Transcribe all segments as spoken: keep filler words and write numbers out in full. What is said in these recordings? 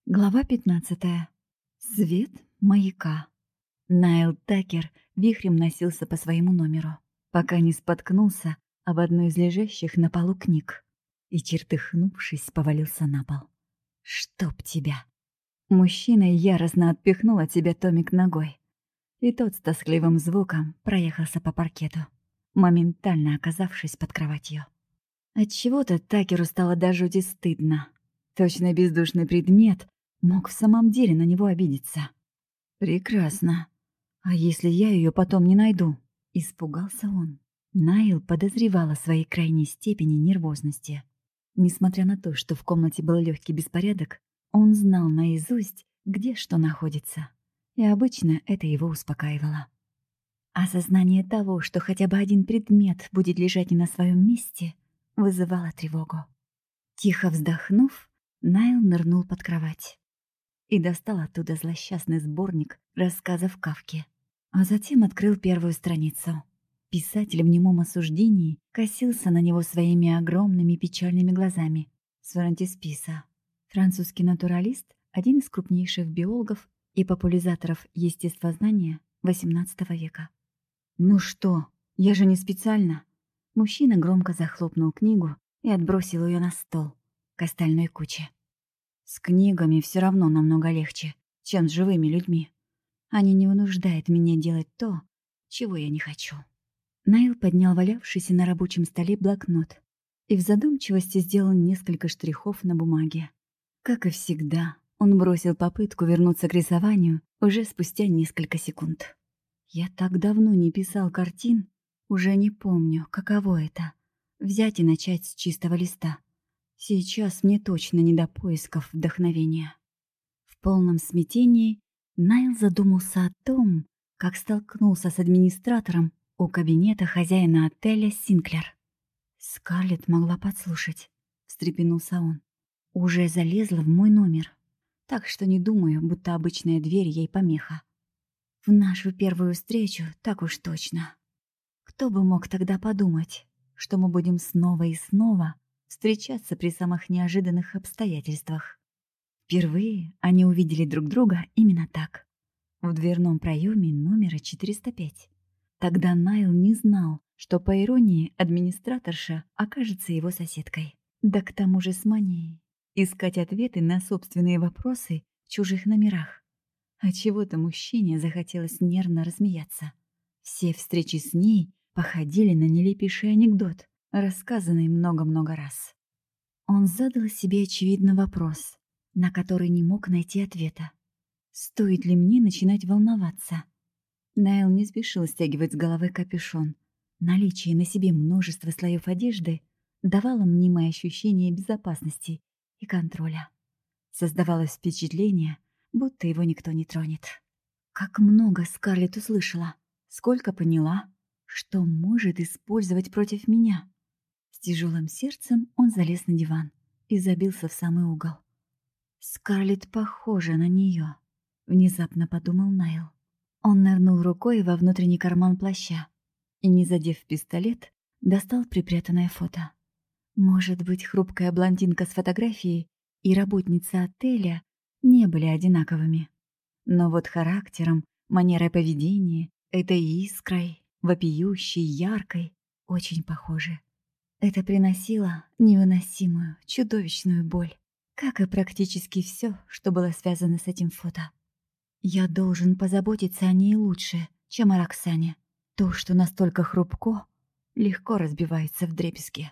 Глава пятнадцатая. Свет маяка. Найл Такер вихрем носился по своему номеру, пока не споткнулся об одну из лежащих на полу книг и, чертыхнувшись, повалился на пол. «Чтоб тебя!» Мужчина яростно отпихнул от себя томик ногой, и тот с тоскливым звуком проехался по паркету, моментально оказавшись под кроватью. Отчего-то Такеру стало до жути стыдно. Точно бездушный предмет мог в самом деле на него обидеться. «Прекрасно. А если я ее потом не найду?» — испугался он. Найл подозревал о своей крайней степени нервозности. Несмотря на то, что в комнате был легкий беспорядок, он знал наизусть, где что находится, и обычно это его успокаивало. Осознание того, что хотя бы один предмет будет лежать не на своем месте, вызывало тревогу. Тихо вздохнув, Найл нырнул под кровать и достал оттуда злосчастный сборник рассказов Кафки, а затем открыл первую страницу. Писатель в немом осуждении косился на него своими огромными печальными глазами с фронтисписа. Французский натуралист, один из крупнейших биологов и популяризаторов естествознания восемнадцатого века. «Ну что, я же не специально!» Мужчина громко захлопнул книгу и отбросил ее на стол к остальной куче. «С книгами все равно намного легче, чем с живыми людьми. Они не вынуждают меня делать то, чего я не хочу». Найл поднял валявшийся на рабочем столе блокнот и в задумчивости сделал несколько штрихов на бумаге. Как и всегда, он бросил попытку вернуться к рисованию уже спустя несколько секунд. «Я так давно не писал картин, уже не помню, каково это — взять и начать с чистого листа. Сейчас мне точно не до поисков вдохновения». В полном смятении Найл задумался о том, как столкнулся с администратором у кабинета хозяина отеля Синклер. «Скарлетт могла подслушать», — встрепенулся он. «Уже залезла в мой номер, так что не думаю, будто обычная дверь ей помеха. В нашу первую встречу так уж точно. Кто бы мог тогда подумать, что мы будем снова и снова встречаться при самых неожиданных обстоятельствах?» Впервые они увидели друг друга именно так, в дверном проеме номера четыреста пять. Тогда Найл не знал, что, по иронии, администраторша окажется его соседкой. Да к тому же с манией искать ответы на собственные вопросы в чужих номерах. Отчего-то мужчине захотелось нервно рассмеяться. Все встречи с ней походили на нелепейший анекдот, рассказанный много-много раз. Он задал себе очевидный вопрос, на который не мог найти ответа. Стоит ли мне начинать волноваться? Найл не спешил стягивать с головы капюшон. Наличие на себе множества слоев одежды давало мнимое ощущение безопасности и контроля. Создавалось впечатление, будто его никто не тронет. Как много Скарлетт услышала, сколько поняла, что может использовать против меня. С тяжелым сердцем он залез на диван и забился в самый угол. «Скарлетт похожа на нее», — внезапно подумал Найл. Он нырнул рукой во внутренний карман плаща и, не задев пистолет, достал припрятанное фото. Может быть, хрупкая блондинка с фотографией и работница отеля не были одинаковыми. Но вот характером, манерой поведения, этой искрой, вопиющей, яркой, очень похожи. Это приносило невыносимую, чудовищную боль, как и практически все, что было связано с этим фото. Я должен позаботиться о ней лучше, чем о Роксане. То, что настолько хрупко, легко разбивается вдребезги.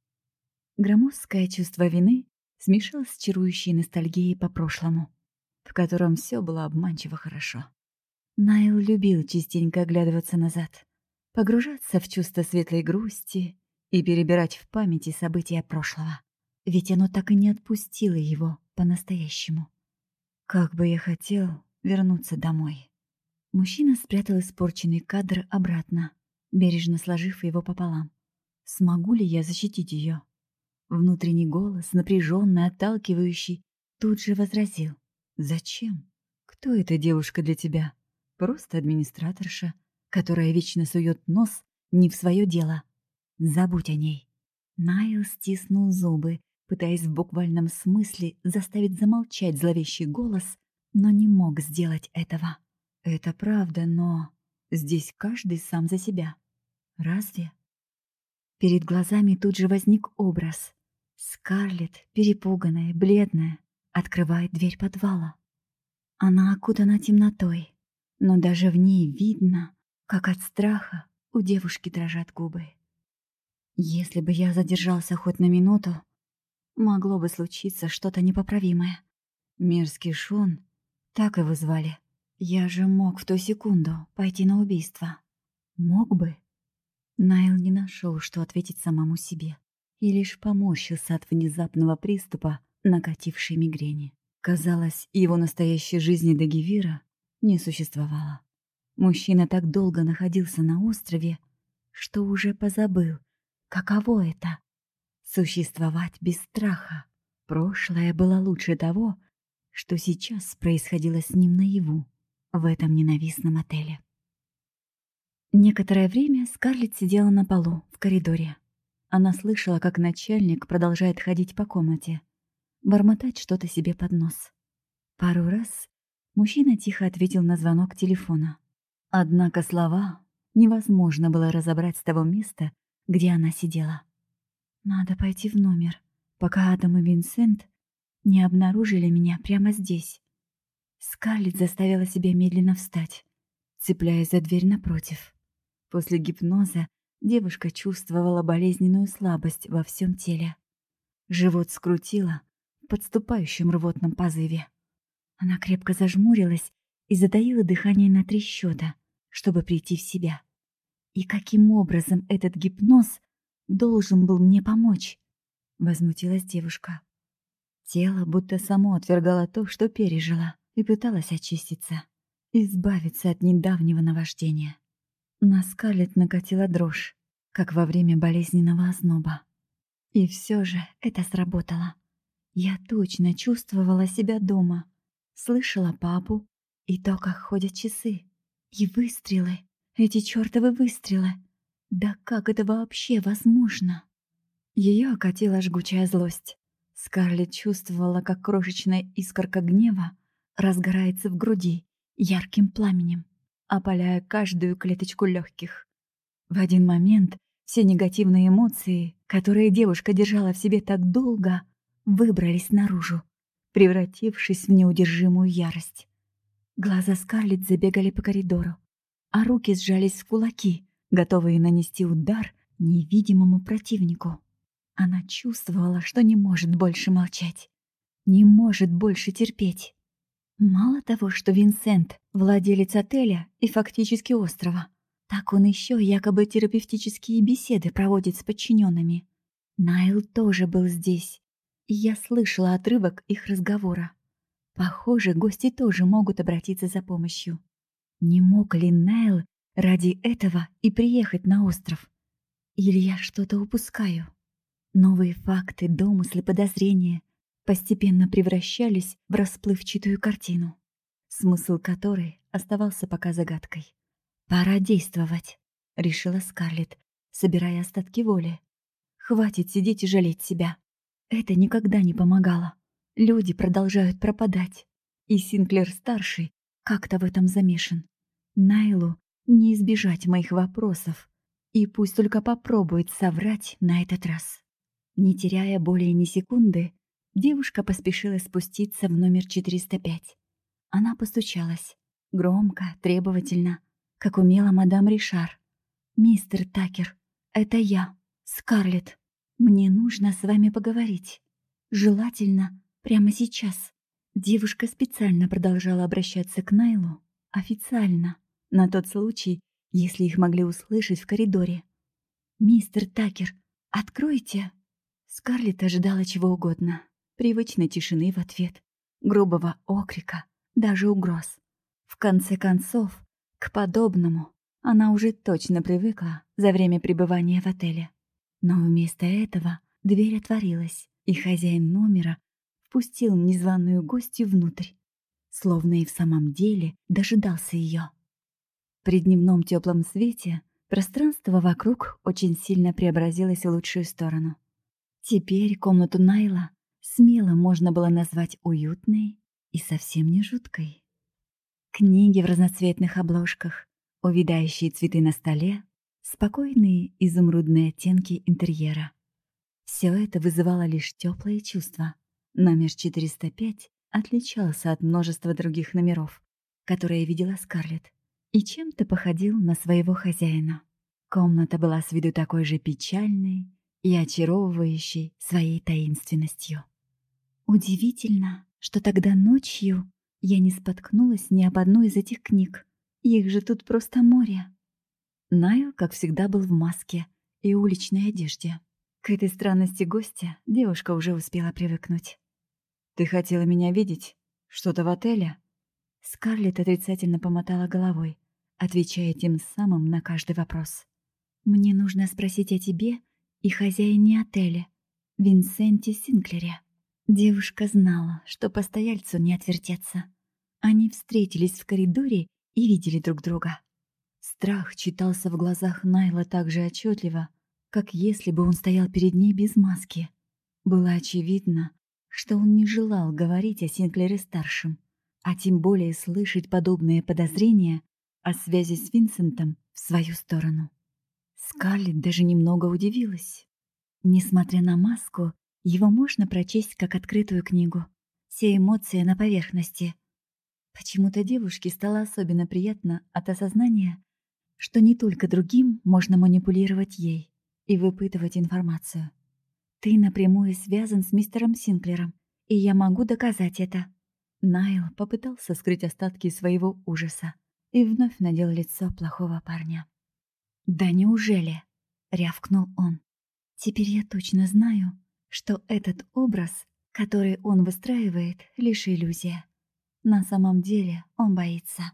Громоздкое чувство вины смешалось с чарующей ностальгией по прошлому, в котором все было обманчиво хорошо. Найл любил частенько оглядываться назад, погружаться в чувство светлой грусти и перебирать в памяти события прошлого. Ведь оно так и не отпустило его по-настоящему. Как бы я хотел вернуться домой. Мужчина спрятал испорченный кадр обратно, бережно сложив его пополам. Смогу ли я защитить ее? Внутренний голос, напряженный, отталкивающий, тут же возразил. «Зачем? Кто эта девушка для тебя? Просто администраторша, которая вечно сует нос не в свое дело. Забудь о ней». Найл стиснул зубы, пытаясь в буквальном смысле заставить замолчать зловещий голос, но не мог сделать этого. Это правда, но здесь каждый сам за себя. Разве? Перед глазами тут же возник образ. Скарлетт, перепуганная, бледная, открывает дверь подвала. Она окутана темнотой, но даже в ней видно, как от страха у девушки дрожат губы. Если бы я задержался хоть на минуту, могло бы случиться что-то непоправимое. Мерзкий Шон, так его звали. Я же мог в ту секунду пойти на убийство. Мог бы. Найл не нашел, что ответить самому себе, и лишь поморщился от внезапного приступа накатившей мигрени. Казалось, его настоящей жизни Дагевира не существовало. Мужчина так долго находился на острове, что уже позабыл, каково это — существовать без страха. Прошлое было лучше того, что сейчас происходило с ним наяву, в этом ненавистном отеле. Некоторое время Скарлетт сидела на полу, в коридоре. Она слышала, как начальник продолжает ходить по комнате, бормотать что-то себе под нос. Пару раз мужчина тихо ответил на звонок телефона. Однако слова невозможно было разобрать с того места, где она сидела. «Надо пойти в номер, пока Адам и Винсент не обнаружили меня прямо здесь». Скарлетт заставила себя медленно встать, цепляясь за дверь напротив. После гипноза девушка чувствовала болезненную слабость во всем теле. Живот скрутило в подступающем рвотном позыве. Она крепко зажмурилась и затаила дыхание на три счета, чтобы прийти в себя. И каким образом этот гипноз должен был мне помочь? Возмутилась девушка. Тело будто само отвергало то, что пережила, и пыталось очиститься, избавиться от недавнего наваждения. На Скарлетт накатила дрожь, как во время болезненного озноба. И все же это сработало. Я точно чувствовала себя дома, слышала папу и то, как ходят часы. И выстрелы, эти чёртовы выстрелы. Да как это вообще возможно? Ее окатила жгучая злость. Скарлетт чувствовала, как крошечная искорка гнева разгорается в груди ярким пламенем, опаляя каждую клеточку легких. В один момент все негативные эмоции, которые девушка держала в себе так долго, выбрались наружу, превратившись в неудержимую ярость. Глаза Скарлетт забегали по коридору, а руки сжались в кулаки, готовые нанести удар невидимому противнику. Она чувствовала, что не может больше молчать, не может больше терпеть. Мало того, что Винсент — владелец отеля и фактически острова, так он еще якобы терапевтические беседы проводит с подчиненными. Найл тоже был здесь, и я слышала отрывок их разговора. Похоже, гости тоже могут обратиться за помощью. Не мог ли Найл ради этого и приехать на остров? Или я что-то упускаю? Новые факты, домыслы, подозрения постепенно превращались в расплывчатую картину, смысл которой оставался пока загадкой. «Пора действовать», — решила Скарлетт, собирая остатки воли. «Хватит сидеть и жалеть себя. Это никогда не помогало. Люди продолжают пропадать. И Синклер-старший как-то в этом замешан. Найлу не избежать моих вопросов. И пусть только попробует соврать на этот раз». Не теряя более ни секунды, девушка поспешила спуститься в номер четыреста пять. Она постучалась. Громко, требовательно, как умела мадам Ришар. «Мистер Такер, это я, Скарлетт. Мне нужно с вами поговорить. Желательно прямо сейчас». Девушка специально продолжала обращаться к Найлу официально, на тот случай, если их могли услышать в коридоре. «Мистер Такер, откройте!» Скарлетт ожидала чего угодно. Привычной тишины в ответ, грубого окрика, даже угроз. В конце концов, к подобному она уже точно привыкла за время пребывания в отеле. Но вместо этого дверь отворилась, и хозяин номера впустил незваную гостью внутрь, словно и в самом деле дожидался ее. При дневном теплом свете пространство вокруг очень сильно преобразилось в лучшую сторону. Теперь комнату Найла смело можно было назвать уютной и совсем не жуткой. Книги в разноцветных обложках, увядающие цветы на столе, спокойные изумрудные оттенки интерьера. Все это вызывало лишь теплые чувства. Номер четыреста пять отличался от множества других номеров, которые видела Скарлетт, и чем-то походил на своего хозяина. Комната была с виду такой же печальной и очаровывающей своей таинственностью. Удивительно, что тогда ночью я не споткнулась ни об одну из этих книг. Их же тут просто море. Найл, как всегда, был в маске и уличной одежде. К этой странности гостя девушка уже успела привыкнуть. «Ты хотела меня видеть? Что-то в отеле?» Скарлетт отрицательно помотала головой, отвечая тем самым на каждый вопрос. «Мне нужно спросить о тебе и хозяине отеля, Винсенте Синклере». Девушка знала, что постояльцу не отвертеться. Они встретились в коридоре и видели друг друга. Страх читался в глазах Найла так же отчетливо, как если бы он стоял перед ней без маски. Было очевидно, что он не желал говорить о Синклере-старшем, а тем более слышать подобные подозрения о связи с Винсентом в свою сторону. Скарлетт даже немного удивилась. Несмотря на маску, его можно прочесть как открытую книгу. Все эмоции на поверхности. Почему-то девушке стало особенно приятно от осознания, что не только другим можно манипулировать ей и выпытывать информацию. «Ты напрямую связан с мистером Синклером, и я могу доказать это». Найл попытался скрыть остатки своего ужаса и вновь надел лицо плохого парня. «Да неужели?» — рявкнул он. «Теперь я точно знаю, что этот образ, который он выстраивает, лишь иллюзия. На самом деле он боится.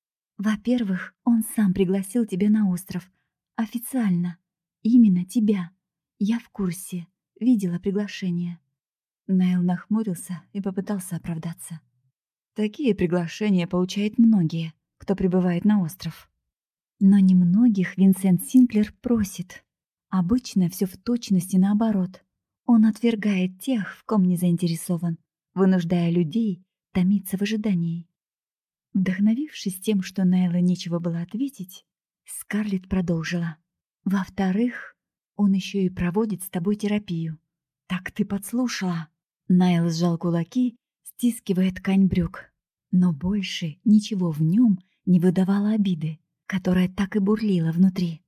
Во-первых, он сам пригласил тебя на остров. Официально. Именно тебя. Я в курсе. Видела приглашение». Найл нахмурился и попытался оправдаться. Такие приглашения получают многие, кто прибывает на остров. Но немногих Винсент Синклер просит. Обычно все в точности наоборот. Он отвергает тех, в ком не заинтересован, вынуждая людей томиться в ожидании. Вдохновившись тем, что Найлу нечего было ответить, Скарлетт продолжила. «Во-вторых, он еще и проводит с тобой терапию. Так ты подслушала?» Найл сжал кулаки, стискивая ткань брюк. Но больше ничего в нем не выдавало обиды, которая так и бурлила внутри.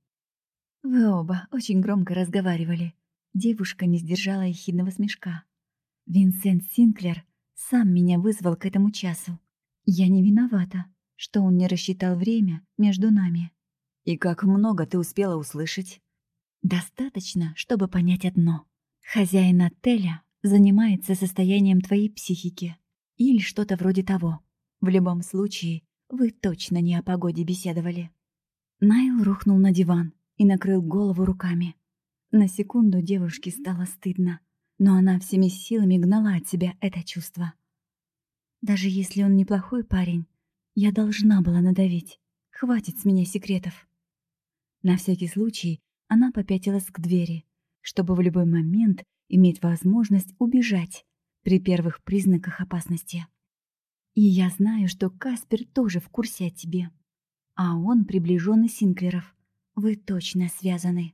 «Вы оба очень громко разговаривали». Девушка не сдержала ехидного смешка. «Винсент Синклер сам меня вызвал к этому часу. Я не виновата, что он не рассчитал время между нами». «И как много ты успела услышать?» «Достаточно, чтобы понять одно. Хозяин отеля занимается состоянием твоей психики. Или что-то вроде того. В любом случае, вы точно не о погоде беседовали». Найл рухнул на диван и накрыл голову руками. На секунду девушке стало стыдно, но она всеми силами гнала от себя это чувство. «Даже если он неплохой парень, я должна была надавить. Хватит с меня секретов». На всякий случай она попятилась к двери, чтобы в любой момент иметь возможность убежать при первых признаках опасности. «И я знаю, что Каспер тоже в курсе о тебе. А он приближенный Синклеров. Вы точно связаны».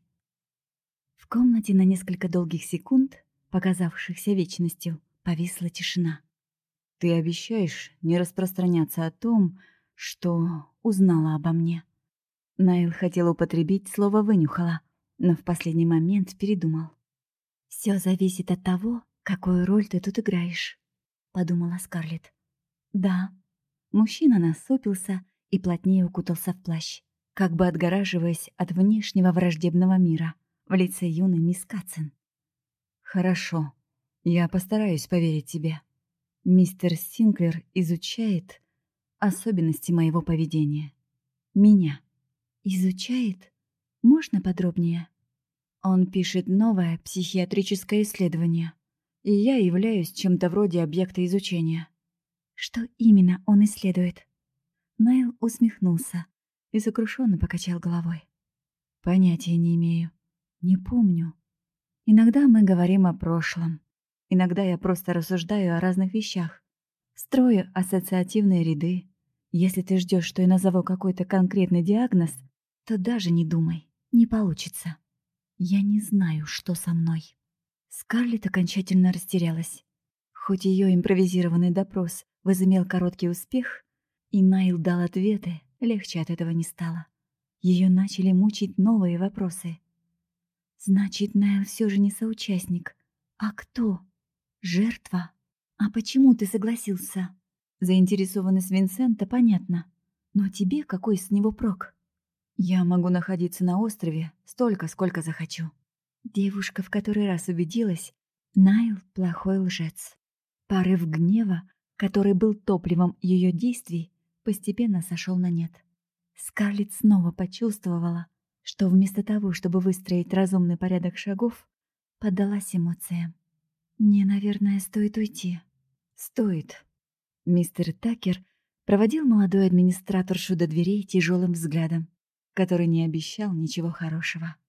В комнате на несколько долгих секунд, показавшихся вечностью, повисла тишина. «Ты обещаешь не распространяться о том, что узнала обо мне?» Найл хотел употребить слово «вынюхала», но в последний момент передумал. «Все зависит от того, какую роль ты тут играешь», — подумала Скарлетт. «Да». Мужчина насупился и плотнее укутался в плащ, как бы отгораживаясь от внешнего враждебного мира в лице юной мисс Катсон. «Хорошо, я постараюсь поверить тебе. Мистер Синклер изучает особенности моего поведения. Меня». «Изучает? Можно подробнее?» «Он пишет новое психиатрическое исследование, и я являюсь чем-то вроде объекта изучения». «Что именно он исследует?» Найл усмехнулся и сокрушенно покачал головой. «Понятия не имею. Не помню. Иногда мы говорим о прошлом. Иногда я просто рассуждаю о разных вещах. Строю ассоциативные ряды. Если ты ждешь, что я назову какой-то конкретный диагноз, то даже не думай. Не получится. Я не знаю, что со мной. Скарлетт окончательно растерялась. Хоть ее импровизированный допрос возымел короткий успех, и Найл дал ответы, легче от этого не стало. Ее начали мучить новые вопросы. Значит, Найл все же не соучастник. А кто? Жертва? А почему ты согласился? Заинтересованность Винсента понятна. Но тебе какой с него прок? Я могу находиться на острове столько, сколько захочу. Девушка в который раз убедилась, Найл — плохой лжец. Порыв гнева, который был топливом ее действий, постепенно сошел на нет. Скарлетт снова почувствовала, что вместо того, чтобы выстроить разумный порядок шагов, поддалась эмоциям. «Мне, наверное, стоит уйти». «Стоит». Мистер Такер проводил молодую администраторшу до дверей тяжелым взглядом, который не обещал ничего хорошего.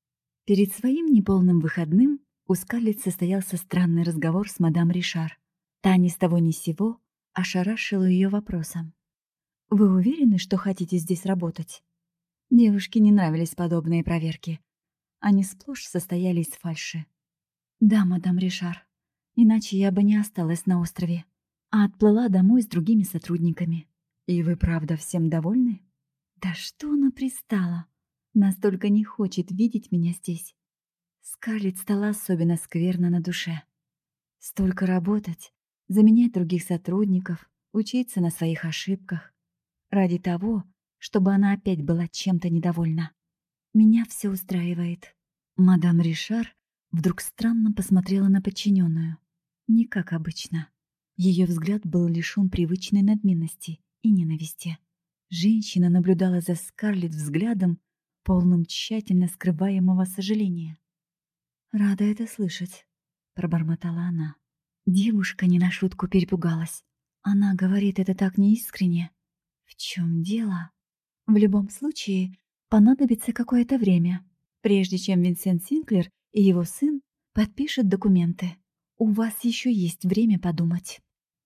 Перед своим неполным выходным у Скарлетт состоялся странный разговор с мадам Ришар. Та ни с того ни с сего ошарашила ее вопросом. «Вы уверены, что хотите здесь работать?» Девушке не нравились подобные проверки. Они сплошь состояли из фальши. «Да, мадам Ришар, иначе я бы не осталась на острове, а отплыла домой с другими сотрудниками». «И вы правда всем довольны?» «Да что она пристала? Настолько не хочет видеть меня здесь». Скарлетт стала особенно скверно на душе. Столько работать, заменять других сотрудников, учиться на своих ошибках. Ради того, чтобы она опять была чем-то недовольна. Меня все устраивает. Мадам Ришар вдруг странно посмотрела на подчиненную. Не как обычно. Ее взгляд был лишен привычной надменности и ненависти. Женщина наблюдала за Скарлетт взглядом, полным тщательно скрываемого сожаления. «Рада это слышать», — пробормотала она. Девушка не на шутку перепугалась. Она говорит это так неискренне. В чем дело? В любом случае, понадобится какое-то время, прежде чем Винсент Синклер и его сын подпишут документы. У вас еще есть время подумать.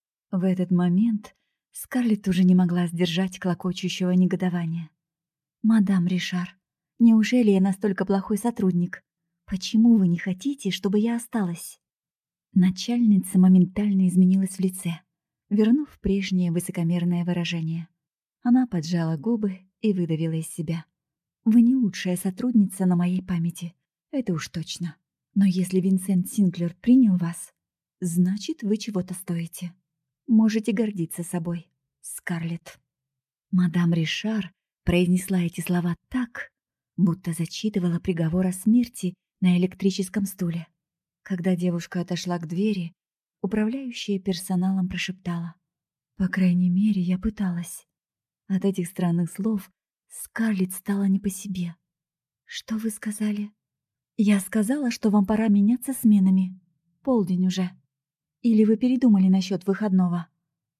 В этот момент Скарлетт уже не могла сдержать клокочущего негодования. «Мадам Ришар, неужели я настолько плохой сотрудник? Почему вы не хотите, чтобы я осталась?» Начальница моментально изменилась в лице, вернув прежнее высокомерное выражение. Она поджала губы и выдавила из себя. «Вы не лучшая сотрудница на моей памяти, это уж точно. Но если Винсент Синклер принял вас, значит, вы чего-то стоите. Можете гордиться собой, Скарлетт». Мадам Ришар произнесла эти слова так, будто зачитывала приговор о смерти на электрическом стуле. Когда девушка отошла к двери, управляющая персоналом прошептала: «По крайней мере, я пыталась». От этих странных слов Скарлетт стала не по себе. «Что вы сказали?» «Я сказала, что вам пора меняться сменами. Полдень уже. Или вы передумали насчет выходного?»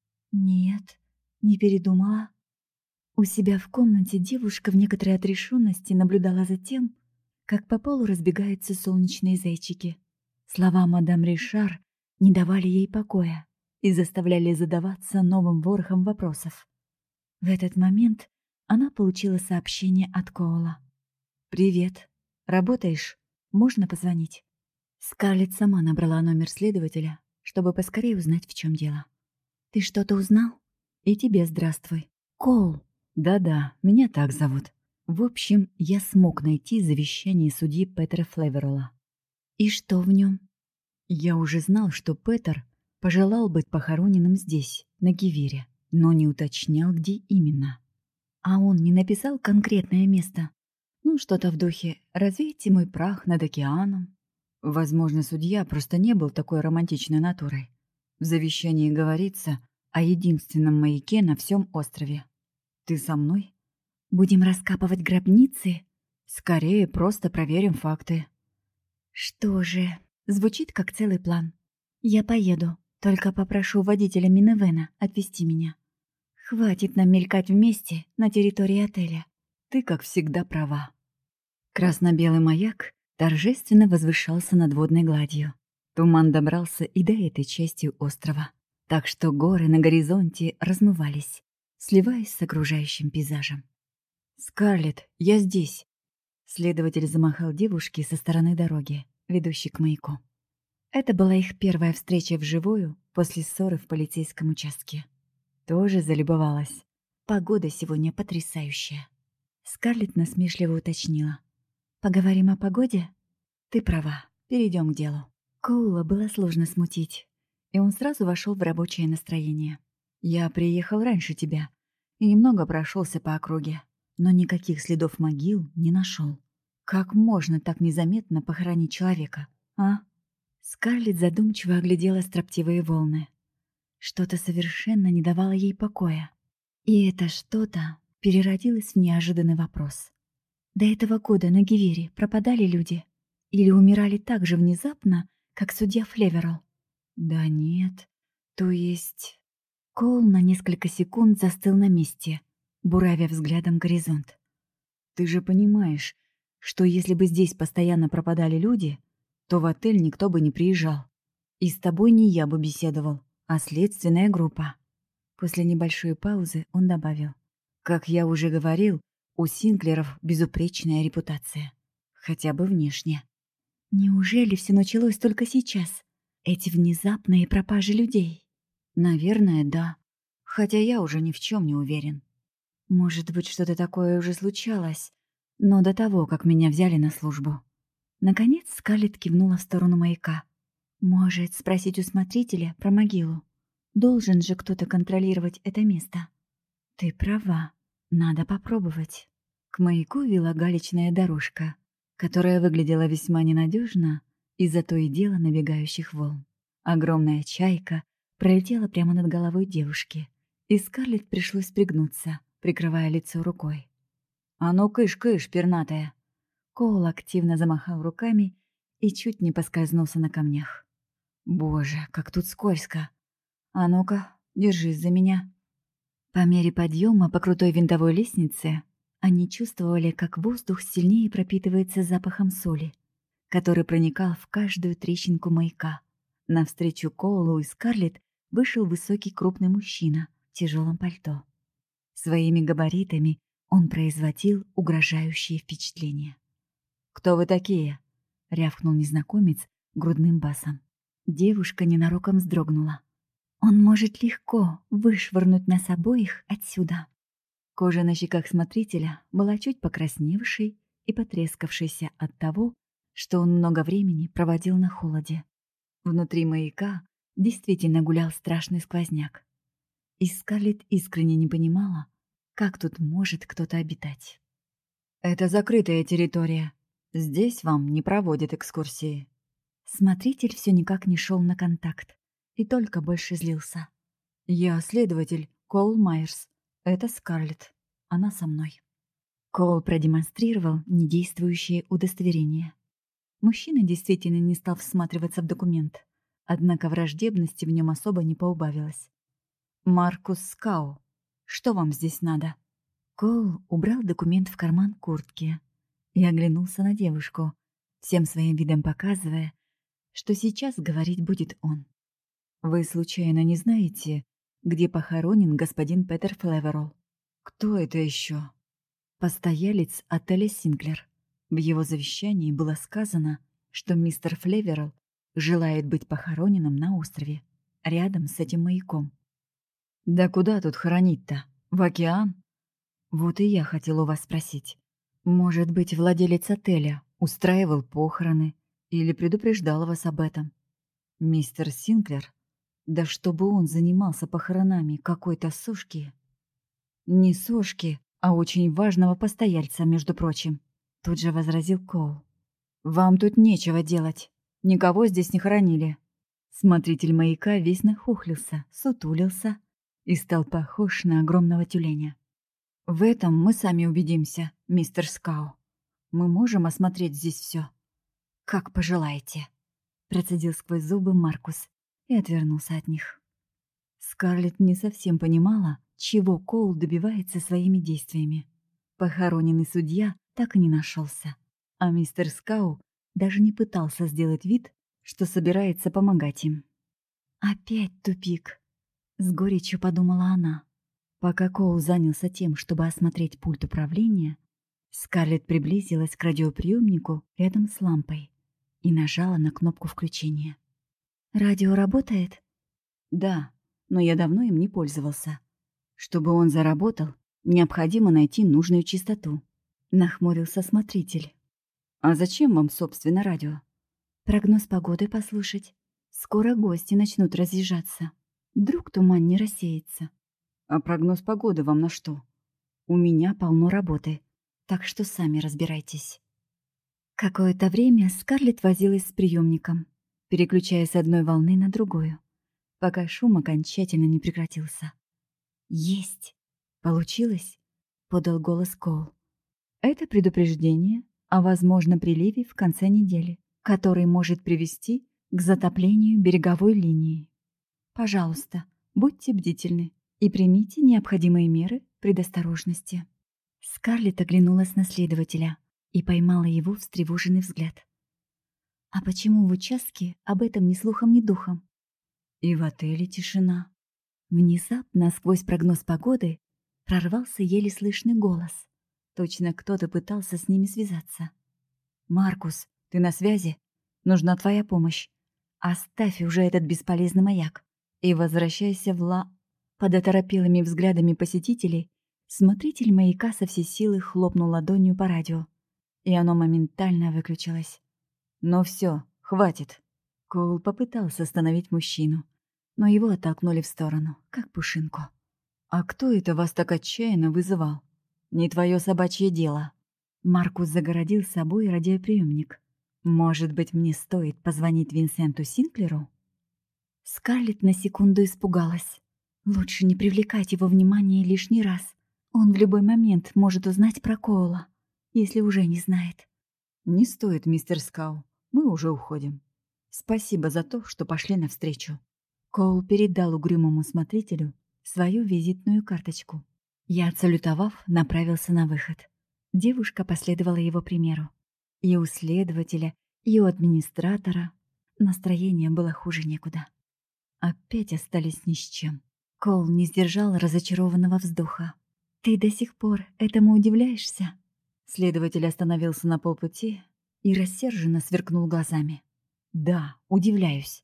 «Нет, не передумала». У себя в комнате девушка в некоторой отрешенности наблюдала за тем, как по полу разбегаются солнечные зайчики. Слова мадам Ришар не давали ей покоя и заставляли задаваться новым ворохом вопросов. В этот момент она получила сообщение от Коула. «Привет. Работаешь? Можно позвонить?» Скарлетт сама набрала номер следователя, чтобы поскорее узнать, в чем дело. «Ты что-то узнал?» «И тебе здравствуй. Коул». «Да-да, меня так зовут. В общем, я смог найти завещание судьи Петера Флеверола». «И что в нем?» Я уже знал, что Петер пожелал быть похороненным здесь, на Гивере, но не уточнял, где именно. А он не написал конкретное место? Ну, что-то в духе «развейте мой прах над океаном». Возможно, судья просто не был такой романтичной натурой. В завещании говорится о единственном маяке на всем острове. Ты со мной? Будем раскапывать гробницы? Скорее, просто проверим факты. Что же, звучит как целый план. Я поеду, только попрошу водителя минивэна отвезти меня. Хватит нам мелькать вместе на территории отеля. Ты, как всегда, права. Красно-белый маяк торжественно возвышался над водной гладью. Туман добрался и до этой части острова, так что горы на горизонте размывались, сливаясь с окружающим пейзажем. «Скарлетт, я здесь!» Следователь замахал девушке со стороны дороги, ведущей к маяку. Это была их первая встреча вживую после ссоры в полицейском участке. Тоже залюбовалась. Погода сегодня потрясающая. Скарлетт насмешливо уточнила. «Поговорим о погоде?» «Ты права. Перейдем к делу». Коула было сложно смутить, и он сразу вошел в рабочее настроение. «Я приехал раньше тебя и немного прошелся по округе, но никаких следов могил не нашел. Как можно так незаметно похоронить человека, а?» Скарлетт задумчиво оглядела строптивые волны. Что-то совершенно не давало ей покоя. И это что-то переродилось в неожиданный вопрос. До этого года на Гивере пропадали люди? Или умирали так же внезапно, как судья Флеверл? Да нет. То есть... Коул на несколько секунд застыл на месте, буравя взглядом горизонт. Ты же понимаешь, что если бы здесь постоянно пропадали люди, то в отель никто бы не приезжал. И с тобой не я бы беседовал, а следственная группа. После небольшой паузы он добавил. Как я уже говорил, у Синклеров безупречная репутация. Хотя бы внешне. Неужели все началось только сейчас? Эти внезапные пропажи людей? Наверное, да. Хотя я уже ни в чем не уверен. Может быть, что-то такое уже случалось, но до того, как меня взяли на службу. Наконец Скарлетт кивнула в сторону маяка. Может, спросить у смотрителя про могилу? Должен же кто-то контролировать это место. Ты права. Надо попробовать. К маяку вела галечная дорожка, которая выглядела весьма ненадежно из-за то и дело набегающих волн. Огромная чайка пролетела прямо над головой девушки, и Скарлетт пришлось пригнуться, прикрывая лицо рукой. «А ну, кыш-кыш, пернатая!» Коул активно замахал руками и чуть не поскользнулся на камнях. «Боже, как тут скользко! А ну-ка, держись за меня!» По мере подъема по крутой винтовой лестнице они чувствовали, как воздух сильнее пропитывается запахом соли, который проникал в каждую трещинку маяка. Навстречу Коулу и Скарлетт вышел высокий крупный мужчина в тяжелом пальто. Своими габаритами он производил угрожающее впечатление. «Кто вы такие?» — рявкнул незнакомец грудным басом. Девушка ненароком вздрогнула. «Он может легко вышвырнуть нас обоих отсюда». Кожа на щеках смотрителя была чуть покрасневшей и потрескавшейся от того, что он много времени проводил на холоде. Внутри маяка действительно гулял страшный сквозняк. И Скарлетт искренне не понимала, как тут может кто-то обитать. «Это закрытая территория. Здесь вам не проводят экскурсии». Смотритель все никак не шел на контакт и только больше злился. «Я следователь Коул Майерс. Это Скарлетт. Она со мной». Коул продемонстрировал недействующее удостоверение. Мужчина действительно не стал всматриваться в документ, однако враждебности в нем особо не поубавилось. «Маркус Скау, что вам здесь надо?» Коул убрал документ в карман куртки и оглянулся на девушку, всем своим видом показывая, что сейчас говорить будет он. «Вы случайно не знаете, где похоронен господин Петер Флеверл?» «Кто это еще?» «Постоялец отеля Синклер. В его завещании было сказано, что мистер Флеверл желает быть похороненным на острове, рядом с этим маяком». «Да куда тут хоронить-то? В океан?» «Вот и я хотел у вас спросить. Может быть, владелец отеля устраивал похороны или предупреждал вас об этом?» «Мистер Синклер? Да чтобы он занимался похоронами какой-то сушки». «Не сушки, а очень важного постояльца, между прочим», — тут же возразил Коул. «Вам тут нечего делать. Никого здесь не хоронили». Смотритель маяка весь нахохлился, сутулился и стал похож на огромного тюленя. «В этом мы сами убедимся, мистер Скау. Мы можем осмотреть здесь все. «Как пожелаете», — процедил сквозь зубы Маркус и отвернулся от них. Скарлетт не совсем понимала, чего Коул добивается своими действиями. Похороненный судья так и не нашелся, а мистер Скау даже не пытался сделать вид, что собирается помогать им. «Опять тупик», — с горечью подумала она. Пока Коул занялся тем, чтобы осмотреть пульт управления, Скарлетт приблизилась к радиоприемнику рядом с лампой и нажала на кнопку включения. «Радио работает?» «Да, но я давно им не пользовался. Чтобы он заработал, необходимо найти нужную частоту», — нахмурился смотритель. «А зачем вам, собственно, радио?» «Прогноз погоды послушать. Скоро гости начнут разъезжаться. Вдруг туман не рассеется». «А прогноз погоды вам на что? У меня полно работы, так что сами разбирайтесь». Какое-то время Скарлетт возилась с приемником, переключая с одной волны на другую, пока шум окончательно не прекратился. «Есть! Получилось!» — подал голос Коул. «Это предупреждение о возможном приливе в конце недели, который может привести к затоплению береговой линии. Пожалуйста, будьте бдительны и примите необходимые меры предосторожности». Скарлетт оглянулась на следователя и поймала его встревоженный взгляд. «А почему в участке об этом ни слухом, ни духом?» И в отеле тишина. Внезапно сквозь прогноз погоды прорвался еле слышный голос. Точно кто-то пытался с ними связаться. «Маркус, ты на связи? Нужна твоя помощь. Оставь уже этот бесполезный маяк и возвращайся в ла...» Под оторопелыми взглядами посетителей смотритель маяка со всей силы хлопнул ладонью по радио, и оно моментально выключилось. «Ну все, хватит!» Коул попытался остановить мужчину, но его оттолкнули в сторону, как пушинку. «А кто это вас так отчаянно вызывал? Не твое собачье дело!» Маркус загородил собой радиоприемник. «Может быть, мне стоит позвонить Винсенту Синклеру?» Скарлетт на секунду испугалась. Лучше не привлекать его внимание лишний раз. Он в любой момент может узнать про Коула, если уже не знает. «Не стоит, мистер Скау. Мы уже уходим. Спасибо за то, что пошли навстречу». Коул передал угрюмому смотрителю свою визитную карточку. Я, отсалютовав, направился на выход. Девушка последовала его примеру. И у следователя, и у администратора настроение было хуже некуда. Опять остались ни с чем. Коул не сдержал разочарованного вздоха. «Ты до сих пор этому удивляешься?» Следователь остановился на полпути и рассерженно сверкнул глазами. «Да, удивляюсь.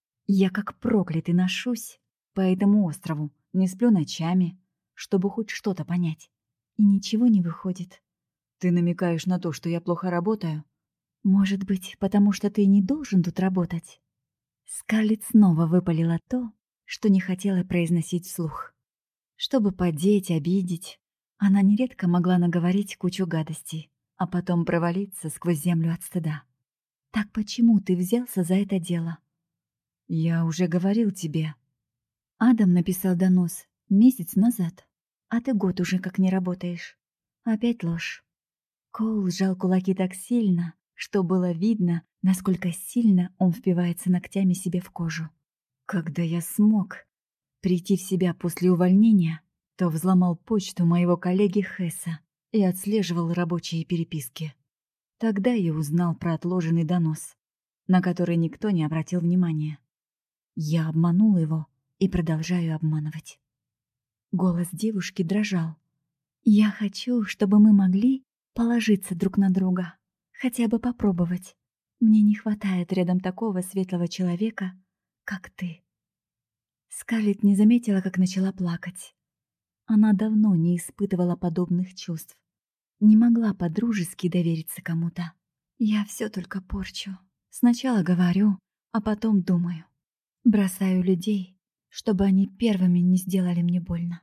Я как проклятый ношусь по этому острову, не сплю ночами, чтобы хоть что-то понять. И ничего не выходит». «Ты намекаешь на то, что я плохо работаю?» «Может быть, потому что ты не должен тут работать?» Скарлетт снова выпалила то, что не хотела произносить вслух. Чтобы поддеть, обидеть, она нередко могла наговорить кучу гадостей, а потом провалиться сквозь землю от стыда. «Так почему ты взялся за это дело?» «Я уже говорил тебе». Адам написал донос месяц назад, а ты год уже как не работаешь. Опять ложь. Коул сжал кулаки так сильно, что было видно, насколько сильно он впивается ногтями себе в кожу. Когда я смог прийти в себя после увольнения, то взломал почту моего коллеги Хесса и отслеживал рабочие переписки. Тогда я узнал про отложенный донос, на который никто не обратил внимания. Я обманул его и продолжаю обманывать. Голос девушки дрожал. «Я хочу, чтобы мы могли положиться друг на друга, хотя бы попробовать. Мне не хватает рядом такого светлого человека, как ты». Скарлетт не заметила, как начала плакать. Она давно не испытывала подобных чувств. Не могла по-дружески довериться кому-то. «Я все только порчу. Сначала говорю, а потом думаю. Бросаю людей, чтобы они первыми не сделали мне больно».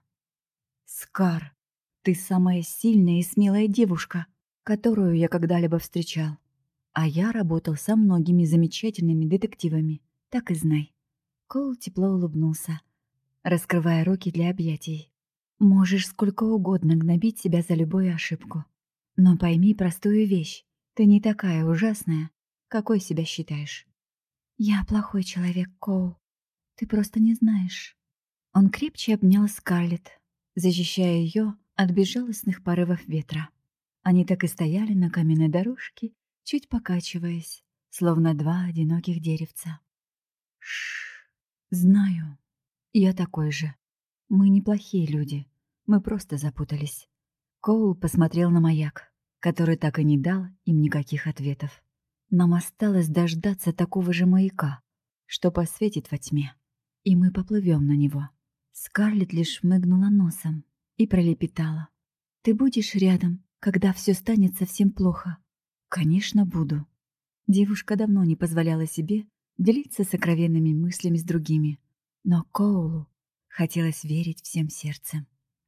«Скар, ты самая сильная и смелая девушка, которую я когда-либо встречал. А я работал со многими замечательными детективами, так и знай». Коул тепло улыбнулся, раскрывая руки для объятий. «Можешь сколько угодно гнобить себя за любую ошибку. Но пойми простую вещь. Ты не такая ужасная, какой себя считаешь». «Я плохой человек, Коул. Ты просто не знаешь». Он крепче обнял Скарлетт, защищая ее от безжалостных порывов ветра. Они так и стояли на каменной дорожке чуть покачиваясь, словно два одиноких деревца. Шш. Знаю, я такой же. Мы неплохие люди, мы просто запутались. Коул посмотрел на маяк, который так и не дал им никаких ответов. Нам осталось дождаться такого же маяка, что посветит во тьме, и мы поплывем на него. Скарлетт лишь шмыгнула носом и пролепетала. «Ты будешь рядом, когда все станет совсем плохо?» «Конечно, буду». Девушка давно не позволяла себе делиться сокровенными мыслями с другими, но Коулу хотелось верить всем сердцем.